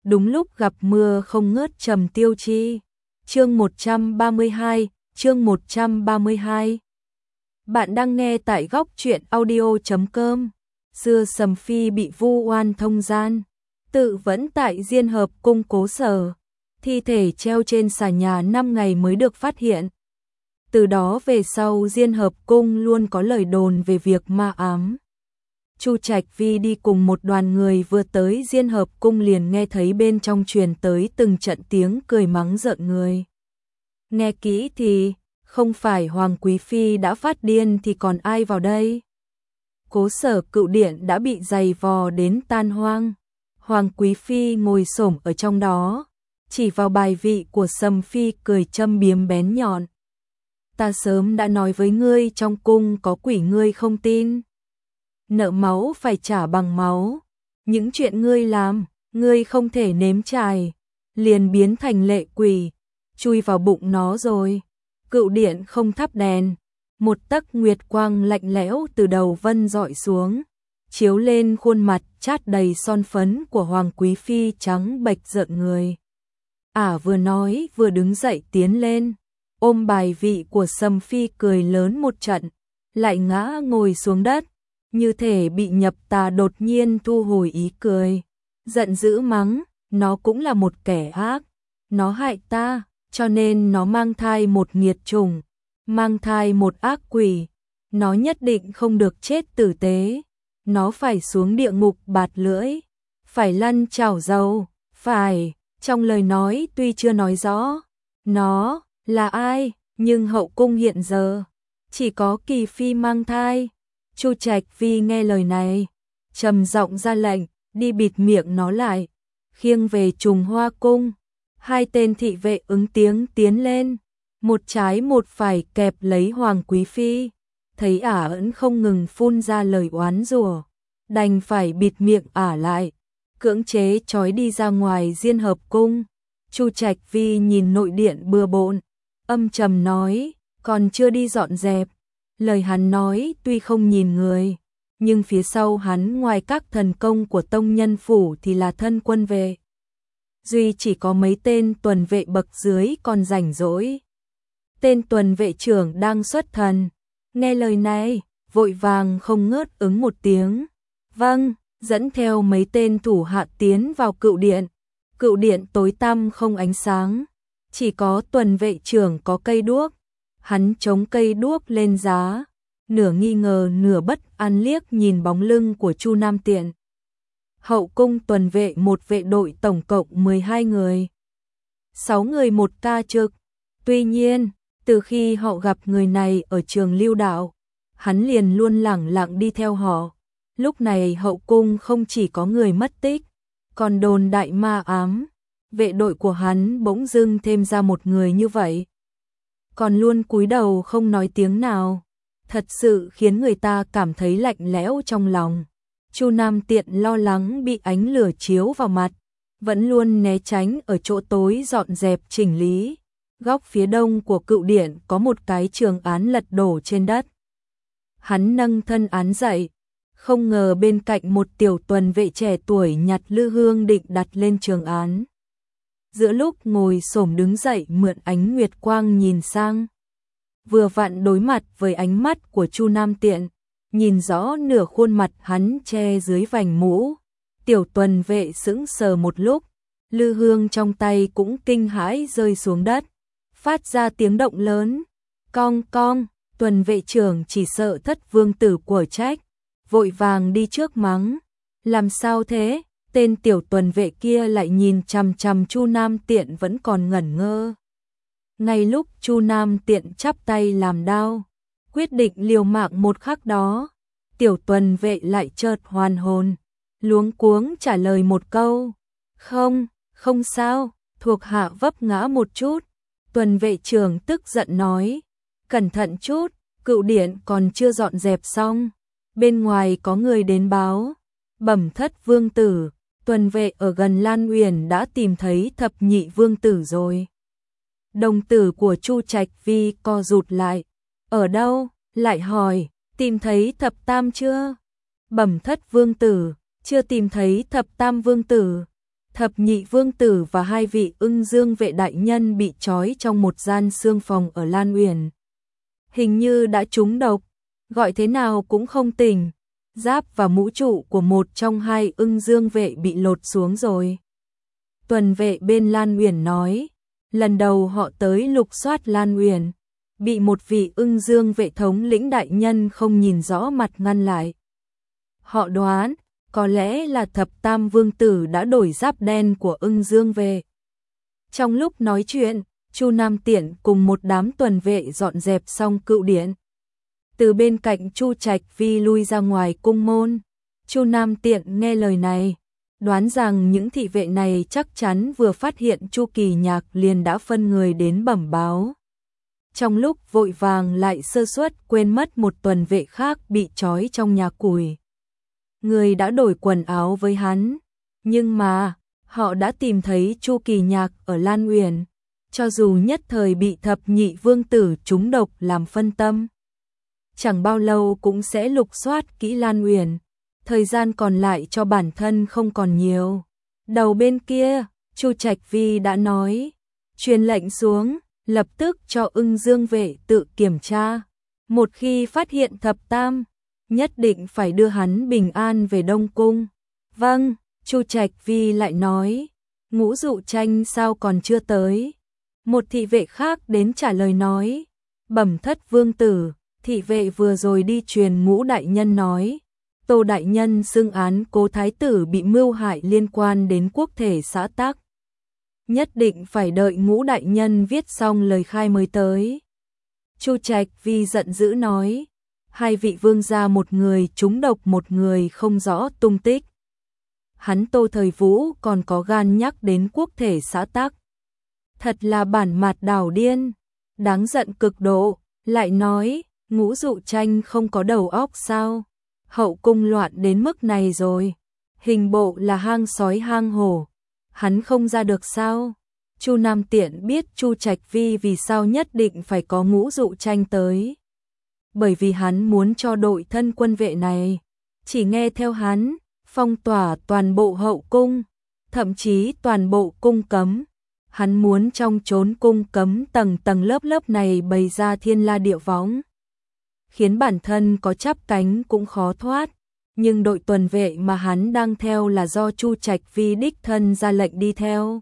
đúng lúc gặp mưa không ngớt trầm tiêu chi. Chương 132, chương 132. Bạn đang nghe tại góc truyện audio.com. Xưa Sầm Phi bị vu oan thông gian, tự vẫn tại Diên Hợp cung cố sở, thi thể treo trên xà nhà 5 ngày mới được phát hiện. Từ đó về sau Diên Hợp cung luôn có lời đồn về việc ma ám. Chu Trạch Vi đi cùng một đoàn người vừa tới Diên Hợp cung liền nghe thấy bên trong truyền tới từng trận tiếng cười mắng rợn người. Nghe kỹ thì, không phải Hoàng Quý Phi đã phát điên thì còn ai vào đây? Cố sở cựu điện đã bị giày vò đến tan hoang. Hoàng Quý Phi ngồi xổm ở trong đó, chỉ vào bài vị của Sầm Phi cười châm biếm bén nhọn. Ta sớm đã nói với ngươi trong cung có quỷ ngươi không tin. Nợ máu phải trả bằng máu. Những chuyện ngươi làm, ngươi không thể nếm trải, liền biến thành lệ quỷ, chui vào bụng nó rồi. Cựu điện không thắp đèn, một tấc nguyệt quang lạnh lẽo từ đầu vân dọi xuống, chiếu lên khuôn mặt chát đầy son phấn của Hoàng Quý Phi trắng bệch rợn người. Vừa nói vừa đứng dậy tiến lên, ôm bài vị của Sầm Phi cười lớn một trận, lại ngã ngồi xuống đất, như thể bị nhập tà đột nhiên thu hồi ý cười. Giận dữ mắng, nó cũng là một kẻ ác, nó hại ta, cho nên nó mang thai một nghiệt chủng, mang thai một ác quỷ, nó nhất định không được chết tử tế, nó phải xuống địa ngục bạt lưỡi, phải lăn chảo dầu, phải, trong lời nói tuy chưa nói rõ, nó là ai, nhưng hậu cung hiện giờ, chỉ có Kỳ Phi mang thai. Chu Trạch Vi nghe lời này, trầm giọng ra lệnh, đi bịt miệng nó lại, khiêng về Trùng Hoa cung. Hai tên thị vệ ứng tiếng tiến lên, một trái một phải kẹp lấy Hoàng Quý Phi, thấy ẩn không ngừng phun ra lời oán rủa, đành phải bịt miệng lại, cưỡng chế trói đi ra ngoài Diên Hợp cung. Chu Trạch Vi nhìn nội điện bừa bộn, âm trầm nói, còn chưa đi dọn dẹp. Lời hắn nói tuy không nhìn người, nhưng phía sau hắn ngoài các thần công của tông nhân phủ thì là thân quân vệ. Duy chỉ có mấy tên tuần vệ bậc dưới còn rảnh rỗi. Tên tuần vệ trưởng đang xuất thần, nghe lời này, vội vàng không ngớt ứng một tiếng. Vâng, dẫn theo mấy tên thủ hạ tiến vào cựu điện. Cựu điện tối tăm không ánh sáng, chỉ có tuần vệ trưởng có cây đuốc. Hắn chống cây đuốc lên giá, nửa nghi ngờ nửa bất an liếc nhìn bóng lưng của Chu Nam Tiện. Hậu cung tuần vệ một vệ đội tổng cộng 12 người. 6 người một ca trực. Tuy nhiên, từ khi họ gặp người này ở trường lưu đạo, hắn liền luôn lẳng lặng đi theo họ. Lúc này hậu cung không chỉ có người mất tích, còn đồn đại ma ám. Vệ đội của hắn bỗng dưng thêm ra một người như vậy, còn luôn cúi đầu không nói tiếng nào, thật sự khiến người ta cảm thấy lạnh lẽo trong lòng. Chu Nam Tiện lo lắng bị ánh lửa chiếu vào mặt, vẫn luôn né tránh ở chỗ tối dọn dẹp chỉnh lý. Góc phía đông của cựu điện có một cái trường án lật đổ trên đất. Hắn nâng thân án dậy, không ngờ bên cạnh một tiểu tuần vệ trẻ tuổi nhặt lư hương định đặt lên trường án. Giữa lúc ngồi xổm đứng dậy mượn ánh nguyệt quang nhìn sang, vừa vặn đối mặt với ánh mắt của Chu Nam Tiện, nhìn rõ nửa khuôn mặt hắn che dưới vành mũ. Tiểu tuần vệ sững sờ một lúc, lư hương trong tay cũng kinh hãi rơi xuống đất, phát ra tiếng động lớn. Cong cong, tuần vệ trưởng chỉ sợ thất vương tử của trách, vội vàng đi trước mắng. Làm sao thế? Tên tiểu tuần vệ kia lại nhìn chằm chằm Chu Nam Tiện vẫn còn ngẩn ngơ. Ngay lúc Chu Nam Tiện chắp tay làm đao, quyết định liều mạng một khắc đó, tiểu tuần vệ lại chợt hoàn hồn, luống cuống trả lời một câu. Không sao, thuộc hạ vấp ngã một chút. Tuần vệ trưởng tức giận nói, cẩn thận chút, cựu điện còn chưa dọn dẹp xong, bên ngoài có người đến báo. Bẩm thất vương tử, tuần vệ ở gần Lan Uyển đã tìm thấy thập nhị vương tử rồi. Đồng tử của Chu Trạch Vi co rụt lại. Ở đâu? Lại hỏi, tìm thấy thập tam chưa? Bẩm thất vương tử, chưa tìm thấy thập tam vương tử. Thập nhị vương tử và hai vị Ưng Dương vệ đại nhân bị trói trong một gian xương phòng ở Lan Uyển. Hình như đã trúng độc, gọi thế nào cũng không tỉnh. Giáp và mũ trụ của một trong hai Ưng Dương vệ bị lột xuống rồi. Tuần vệ bên Lan Uyển nói, lần đầu họ tới lục soát Lan Uyển, bị một vị Ưng Dương vệ thống lĩnh đại nhân không nhìn rõ mặt ngăn lại. Họ đoán, có lẽ là thập tam vương tử đã đổi giáp đen của Ưng Dương vệ. Trong lúc nói chuyện, Chu Nam Tiện cùng một đám tuần vệ dọn dẹp xong cựu điện. Từ bên cạnh Chu Trạch Vi lui ra ngoài cung môn. Chu Nam Tiện nghe lời này, đoán rằng những thị vệ này chắc chắn vừa phát hiện Chu Kỳ Nhạc liền đã phân người đến bẩm báo. Trong lúc vội vàng lại sơ suất quên mất một tuần vệ khác bị trói trong nhà củi. Người đã đổi quần áo với hắn, nhưng mà họ đã tìm thấy Chu Kỳ Nhạc ở Lan Uyển, cho dù nhất thời bị thập nhị vương tử trúng độc làm phân tâm. Chẳng bao lâu cũng sẽ lục soát kỹ Lan Uyển, thời gian còn lại cho bản thân không còn nhiều. Đầu bên kia, Chu Trạch Vi đã nói, truyền lệnh xuống, lập tức cho Ưng Dương vệ tự kiểm tra. Một khi phát hiện thập tam, nhất định phải đưa hắn bình an về Đông Cung. Vâng, Chu Trạch Vi lại nói, Ngũ Dụ Tranh sao còn chưa tới? Một thị vệ khác đến trả lời nói, bẩm thất vương tử, thị vệ vừa rồi đi truyền Ngũ đại nhân nói, Tô đại nhân xưng án Cố thái tử bị mưu hại liên quan đến quốc thể xã Tắc. Nhất định phải đợi Ngũ đại nhân viết xong lời khai mới tới. Chu Trạch Vi giận dữ nói, hai vị vương gia một người trúng độc một người không rõ tung tích. Hắn Tô Thời Vũ còn có gan nhắc đến quốc thể xã Tắc. Thật là bản mặt đảo điên, đáng giận cực độ, lại nói, Ngũ Dụ Tranh không có đầu óc sao? Hậu cung loạn đến mức này rồi, hình bộ là hang sói hang hổ, hắn không ra được sao? Chu Nam Tiện biết Chu Trạch Vi vì sao nhất định phải có Ngũ Dụ Tranh tới. Bởi vì hắn muốn cho đội thân quân vệ này, chỉ nghe theo hắn, phong tỏa toàn bộ hậu cung, thậm chí toàn bộ cung cấm. Hắn muốn trong chốn cung cấm tầng tầng lớp lớp này bày ra thiên la địa võng, khiến bản thân có chắp cánh cũng khó thoát. Nhưng đội tuần vệ mà hắn đang theo là do Chu Trạch Vi đích thân ra lệnh đi theo.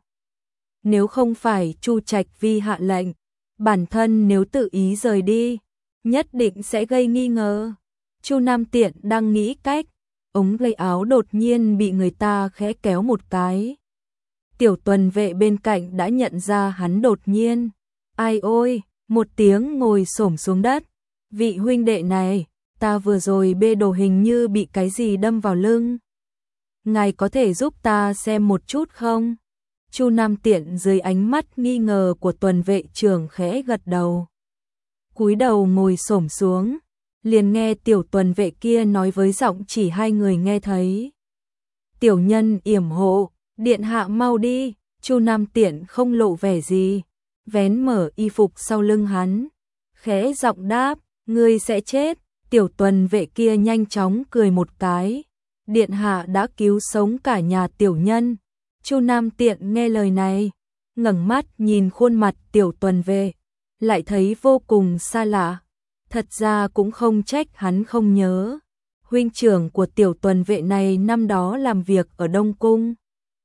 Nếu không phải Chu Trạch Vi hạ lệnh, bản thân nếu tự ý rời đi, nhất định sẽ gây nghi ngờ. Chu Nam Tiện đang nghĩ cách, ống tay áo đột nhiên bị người ta khẽ kéo một cái. Tiểu tuần vệ bên cạnh đã nhận ra hắn đột nhiên. Ai ôi, một tiếng ngồi xổm xuống đất. Vị huynh đệ này, ta vừa rồi bê đồ hình như bị cái gì đâm vào lưng. Ngài có thể giúp ta xem một chút không? Chu Nam Tiện dưới ánh mắt nghi ngờ của tuần vệ trưởng khẽ gật đầu. Cúi đầu ngồi xổm xuống, liền nghe tiểu tuần vệ kia nói với giọng chỉ hai người nghe thấy. Tiểu nhân yểm hộ, điện hạ mau đi. Chu Nam Tiện không lộ vẻ gì, vén mở y phục sau lưng hắn, khẽ giọng đáp, ngươi sẽ chết. Tiểu tuần vệ kia nhanh chóng cười một cái, điện hạ đã cứu sống cả nhà tiểu nhân. Chu Nam Tiện nghe lời này, ngẩng mắt nhìn khuôn mặt tiểu tuần vệ, lại thấy vô cùng xa lạ. Thật ra cũng không trách hắn không nhớ, huynh trưởng của tiểu tuần vệ này năm đó làm việc ở Đông Cung,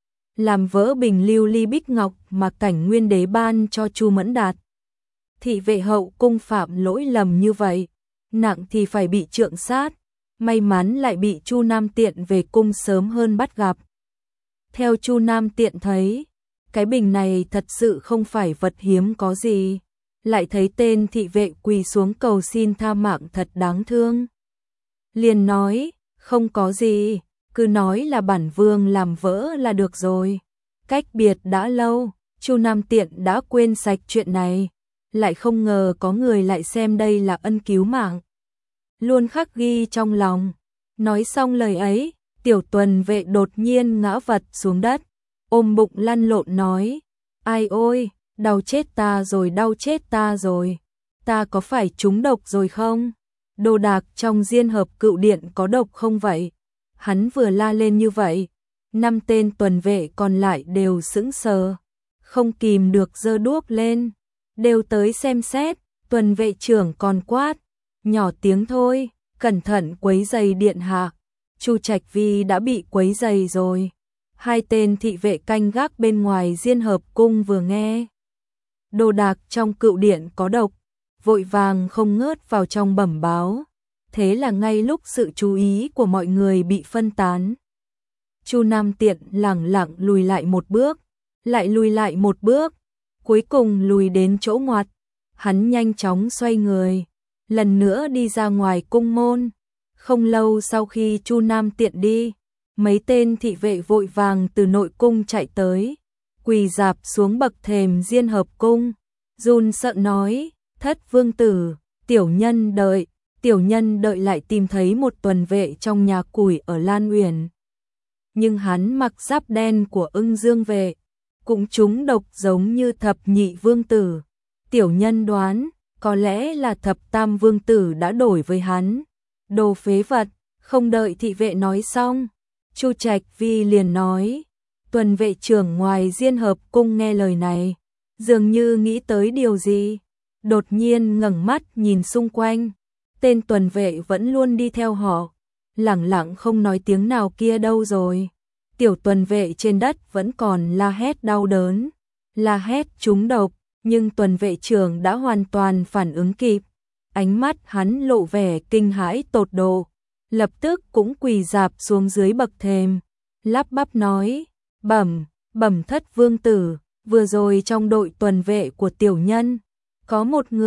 làm vỡ bình lưu ly bích ngọc mà Cảnh Nguyên đế ban cho Chu Mẫn Đạt. Thị vệ hậu cung phạm lỗi lầm như vậy, nặng thì phải bị trượng sát, may mắn lại bị Chu Nam Tiện về cung sớm hơn bắt gặp. Theo Chu Nam Tiện thấy, cái bình này thật sự không phải vật hiếm có gì, lại thấy tên thị vệ quỳ xuống cầu xin tha mạng thật đáng thương. Liền nói, không có gì, cứ nói là bản vương làm vỡ là được rồi. Cách biệt đã lâu, Chu Nam Tiện đã quên sạch chuyện này, lại không ngờ có người lại xem đây là ân cứu mạng, luôn khắc ghi trong lòng. Nói xong lời ấy, tiểu tuần vệ đột nhiên ngã vật xuống đất, ôm bụng lăn lộn nói, ai ôi, đau chết ta rồi, đau chết ta rồi, ta có phải trúng độc rồi không? Đồ đạc trong diên hợp cựu điện có độc không vậy? Hắn vừa la lên như vậy, 5 tên tuần vệ còn lại đều sững sờ, không kìm được giơ đuốc lên, đều tới xem xét. Tuần vệ trưởng còn quát, nhỏ tiếng thôi, cẩn thận quấy rầy điện hạ. Chu Trạch Vi đã bị quấy rầy rồi. 2 tên thị vệ canh gác bên ngoài Diên Hợp cung vừa nghe đồ đạc trong cựu điện có độc, vội vàng không ngớt vào trong bẩm báo. Thế là ngay lúc sự chú ý của mọi người bị phân tán, Chu Nam Tiện lẳng lặng lùi lại một bước, lại lùi lại một bước, cuối cùng lùi đến chỗ ngoặt. Hắn nhanh chóng xoay người, lần nữa đi ra ngoài cung môn. Không lâu sau khi Chu Nam Tiện đi, mấy tên thị vệ vội vàng từ nội cung chạy tới, quỳ rạp xuống bậc thềm Diên Hợp cung, run sợ nói, thất vương tử, tiểu nhân đợi lại tìm thấy một tuần vệ trong nhà củi ở Lan Uyển. Nhưng hắn mặc giáp đen của Ưng Dương vệ, cũng trúng độc giống như thập nhị vương tử. Tiểu nhân đoán, có lẽ là thập tam vương tử đã đổi với hắn. Đồ phế vật. Không đợi thị vệ nói xong, Chu Trạch Vi liền nói. Tuần vệ trưởng ngoài Diên Hợp cung nghe lời này, dường như nghĩ tới điều gì, đột nhiên ngẩng mắt nhìn xung quanh. Tên tuần vệ vẫn luôn đi theo họ, lẳng lặng không nói tiếng nào kia đâu rồi. Tiểu tuần vệ trên đất vẫn còn la hét đau đớn, la hét trúng độc, nhưng tuần vệ trưởng đã hoàn toàn phản ứng kịp. Ánh mắt hắn lộ vẻ kinh hãi tột độ, lập tức cũng quỳ rạp xuống dưới bậc thềm, lắp bắp nói, bẩm thất vương tử, vừa rồi trong đội tuần vệ của tiểu nhân, có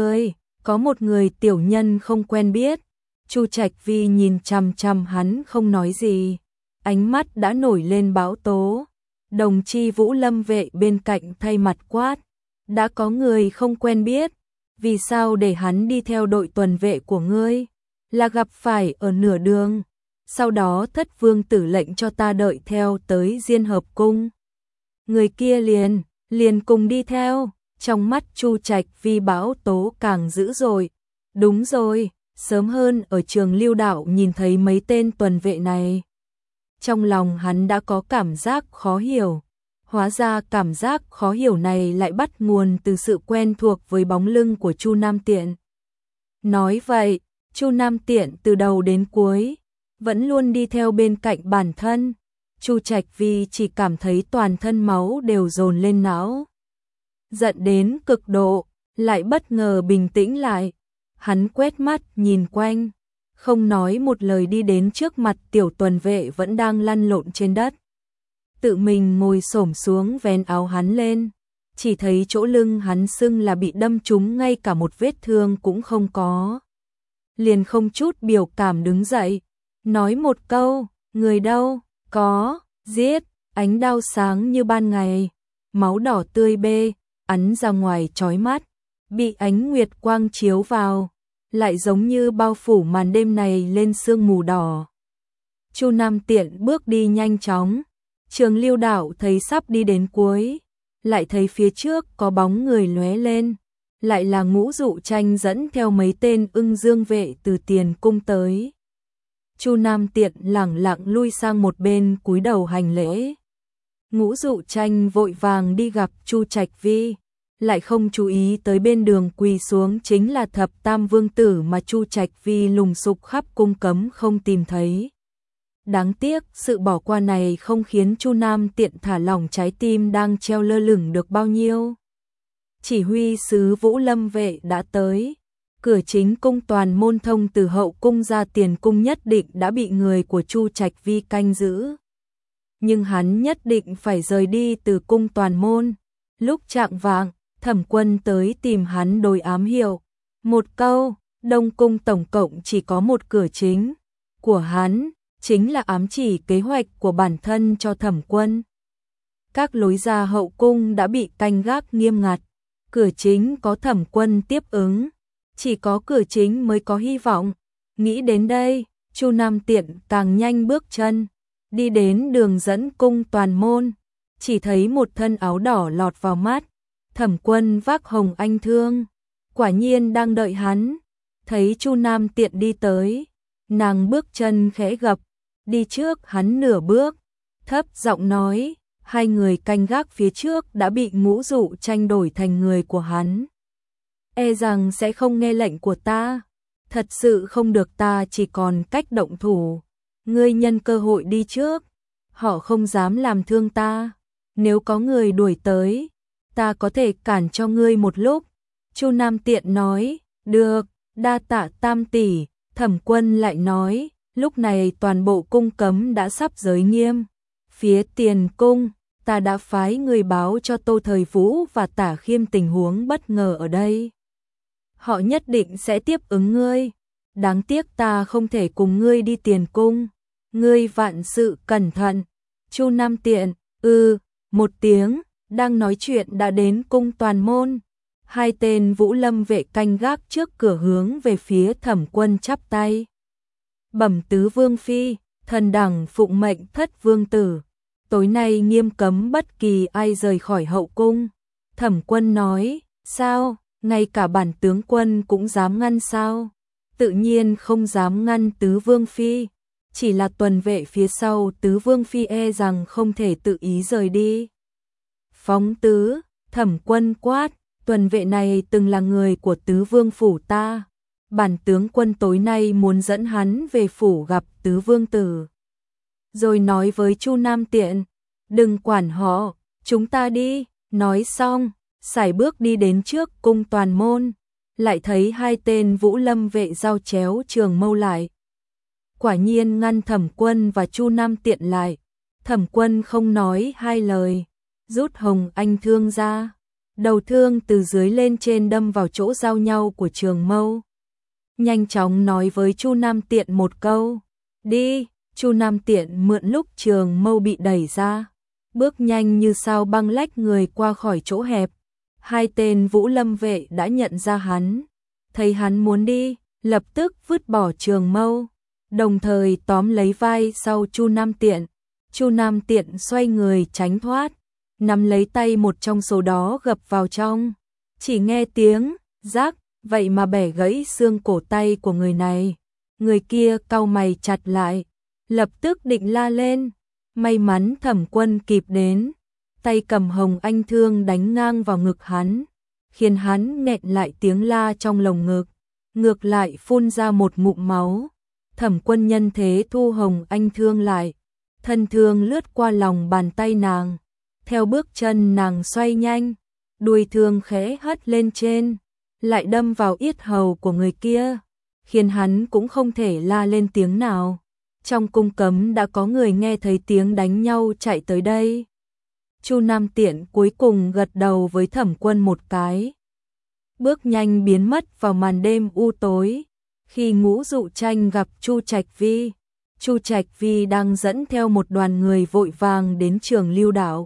một người tiểu nhân không quen biết. Chu Trạch Vi nhìn chằm chằm hắn không nói gì, ánh mắt đã nổi lên báo tố. Đồng chi Vũ Lâm vệ bên cạnh thay mặt quát, đã có người không quen biết, vì sao để hắn đi theo đội tuần vệ của ngươi? Là gặp phải ở nửa đường, sau đó thất vương tử lệnh cho ta đợi theo tới Diên Hợp cung. Người kia liền cùng đi theo. Trong mắt Chu Trạch Vi báo tố càng dữ dội. Đúng rồi, sớm hơn ở trường Lưu Đạo nhìn thấy mấy tên tuần vệ này. Trong lòng hắn đã có cảm giác khó hiểu. Hóa ra cảm giác khó hiểu này lại bắt nguồn từ sự quen thuộc với bóng lưng của Chu Nam Tiện. Nói vậy, Chu Nam Tiện từ đầu đến cuối vẫn luôn đi theo bên cạnh bản thân. Chu Trạch Vi chỉ cảm thấy toàn thân máu đều dồn lên não. Giận đến cực độ, lại bất ngờ bình tĩnh lại. Hắn quét mắt nhìn quanh, không nói một lời đi đến trước mặt tiểu tuần vệ vẫn đang lăn lộn trên đất. Tự mình ngồi xổm xuống vén áo hắn lên, chỉ thấy chỗ lưng hắn sưng là bị đâm trúng, ngay cả một vết thương cũng không có. Liền không chút biểu cảm đứng dậy, nói một câu, người đâu, có, giết, ánh đao sáng như ban ngày, máu đỏ tươi bê, ắn ra ngoài chói mắt, bị ánh nguyệt quang chiếu vào, lại giống như bao phủ màn đêm này lên sương mù đỏ. Chu Nam Tiện bước đi nhanh chóng, trường Lưu Đạo thấy sắp đi đến cuối, lại thấy phía trước có bóng người lóe lên, lại là Ngũ Dụ Tranh dẫn theo mấy tên Ưng Dương vệ từ tiền cung tới. Chu Nam Tiện lẳng lặng lui sang một bên cúi đầu hành lễ. Ngũ Dụ Tranh vội vàng đi gặp Chu Trạch Vi, lại không chú ý tới bên đường quỳ xuống chính là thập tam vương tử mà Chu Trạch Vi lùng sục khắp cung cấm không tìm thấy. Đáng tiếc, sự bỏ qua này không khiến Chu Nam Tiện thả lỏng trái tim đang treo lơ lửng được bao nhiêu. Chỉ huy sứ Vũ Lâm vệ đã tới. Cửa chính cung toàn môn thông từ hậu cung ra tiền cung nhất định đã bị người của Chu Trạch Vi canh giữ. Nhưng hắn nhất định phải rời đi từ cung toàn môn. Lúc chạng vạng, Thẩm Quân tới tìm hắn đổi ám hiệu. Một câu, Đông cung tổng cộng chỉ có một cửa chính. Của hắn, chính là ám chỉ kế hoạch của bản thân cho Thẩm Quân. Các lối ra hậu cung đã bị canh gác nghiêm ngặt. Cửa chính có Thẩm Quân tiếp ứng. Chỉ có cửa chính mới có hy vọng. Nghĩ đến đây, Chu Nam Tiện càng nhanh bước chân, đi đến đường dẫn cung toàn môn, chỉ thấy một thân áo đỏ lọt vào mắt. Thẩm Quân vác hồng anh thương, quả nhiên đang đợi hắn. Thấy Chu Nam Tiện đi tới, nàng bước chân khẽ gập, đi trước hắn nửa bước, thấp giọng nói, hai người canh gác phía trước đã bị Ngũ Dụ Tranh đổi thành người của hắn. E rằng sẽ không nghe lệnh của ta, thật sự không được, ta chỉ còn cách động thủ. Ngươi nhân cơ hội đi trước, họ không dám làm thương ta, nếu có người đuổi tới, ta có thể cản cho ngươi một lúc. Chu Nam Tiện nói, được, đa tạ Tam tỷ. Thẩm Quân lại nói, lúc này toàn bộ cung cấm đã sắp giới nghiêm. Phía tiền cung, ta đã phái người báo cho Tô Thời Vũ và Tả Khiêm tình huống bất ngờ ở đây. Họ nhất định sẽ tiếp ứng ngươi. Đáng tiếc ta không thể cùng ngươi đi tiền cung. Ngươi vạn sự cẩn thận. Chu Nam Tiện, một tiếng, đang nói chuyện đã đến cung Toàn Môn. Hai tên Vũ Lâm vệ canh gác trước cửa hướng về phía Thẩm Quân chắp tay. Bẩm tứ vương phi, thần đẳng phụng mệnh thất vương tử. Tối nay nghiêm cấm bất kỳ ai rời khỏi hậu cung. Thẩm Quân nói, sao, ngay cả bản tướng quân cũng dám ngăn sao? Tự nhiên không dám ngăn tứ vương phi. Chỉ là tuần vệ phía sau tứ vương phi e rằng không thể tự ý rời đi. Phóng tứ, Thẩm Quân quát, tuần vệ này từng là người của tứ vương phủ ta. Bản tướng quân tối nay muốn dẫn hắn về phủ gặp tứ vương tử. Rồi nói với Chu Nam Tiện, đừng quản họ, chúng ta đi. Nói xong, sải bước đi đến trước cung Toàn Môn, lại thấy hai tên Vũ Lâm vệ giao chéo trường mâu lại. Quả nhiên ngăn Thẩm Quân và Chu Nam Tiện lại. Thẩm Quân không nói hai lời, rút hồng anh thương ra. Đầu thương từ dưới lên trên đâm vào chỗ giao nhau của trường mâu. Nhanh chóng nói với Chu Nam Tiện một câu, đi. Chu Nam Tiện mượn lúc trường mâu bị đẩy ra, bước nhanh như sao băng lách người qua khỏi chỗ hẹp. Hai tên Vũ Lâm vệ đã nhận ra hắn, thấy hắn muốn đi, lập tức vứt bỏ trường mâu, đồng thời tóm lấy vai sau Chu Nam Tiện. Chu Nam Tiện xoay người tránh thoát, nắm lấy tay một trong số đó gập vào trong. Chỉ nghe tiếng rác, vậy mà bẻ gãy xương cổ tay của người này. Người kia cau mày chặt lại, lập tức định la lên. May mắn Thẩm Quân kịp đến, tay cầm hồng anh thương đánh ngang vào ngực hắn, khiến hắn nghẹn lại tiếng la trong lồng ngực, ngược lại phun ra một ngụm máu. Thẩm Quân nhân thế thu hồng anh thương lại, thân thương lướt qua lòng bàn tay nàng, theo bước chân nàng xoay nhanh, đuôi thương khẽ hất lên trên, lại đâm vào yết hầu của người kia, khiến hắn cũng không thể la lên tiếng nào. Trong cung cấm đã có người nghe thấy tiếng đánh nhau chạy tới đây. Chu Nam Tiện cuối cùng gật đầu với Thẩm Quân một cái, bước nhanh biến mất vào màn đêm u tối. Khi Ngũ Dụ Tranh gặp Chu Trạch Vi, Chu Trạch Vi đang dẫn theo một đoàn người vội vàng đến Trường Lưu Đảo.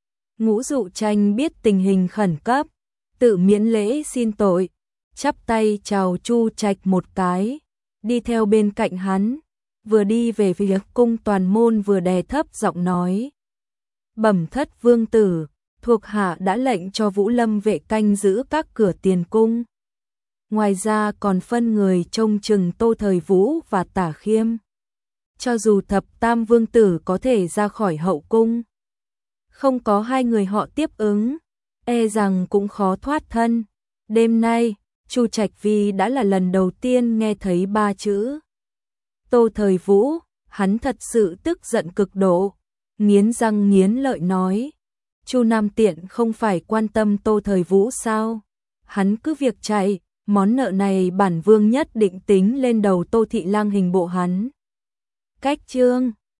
Ngũ Dụ Tranh biết tình hình khẩn cấp, tự miễn lễ xin tội, chắp tay chào Chu Trạch một cái, đi theo bên cạnh hắn, vừa đi về phía cung Toàn Môn vừa đè thấp giọng nói, bẩm thất vương tử, thuộc hạ đã lệnh cho Vũ Lâm vệ canh giữ các cửa tiền cung. Ngoài ra còn phân người trông chừng Tô Thời Vũ và Tả Khiêm. Cho dù thập tam vương tử có thể ra khỏi hậu cung, không có hai người họ tiếp ứng, e rằng cũng khó thoát thân. Đêm nay, Chu Trạch Vi đã là lần đầu tiên nghe thấy ba chữ Tô Thời Vũ, hắn thật sự tức giận cực độ, nghiến răng nghiến lợi nói, Chu Nam Tiện không phải quan tâm Tô Thời Vũ sao? Hắn cứ việc chạy, món nợ này bản vương nhất định tính lên đầu Tô Thị Lang hình bộ hắn. Cách chương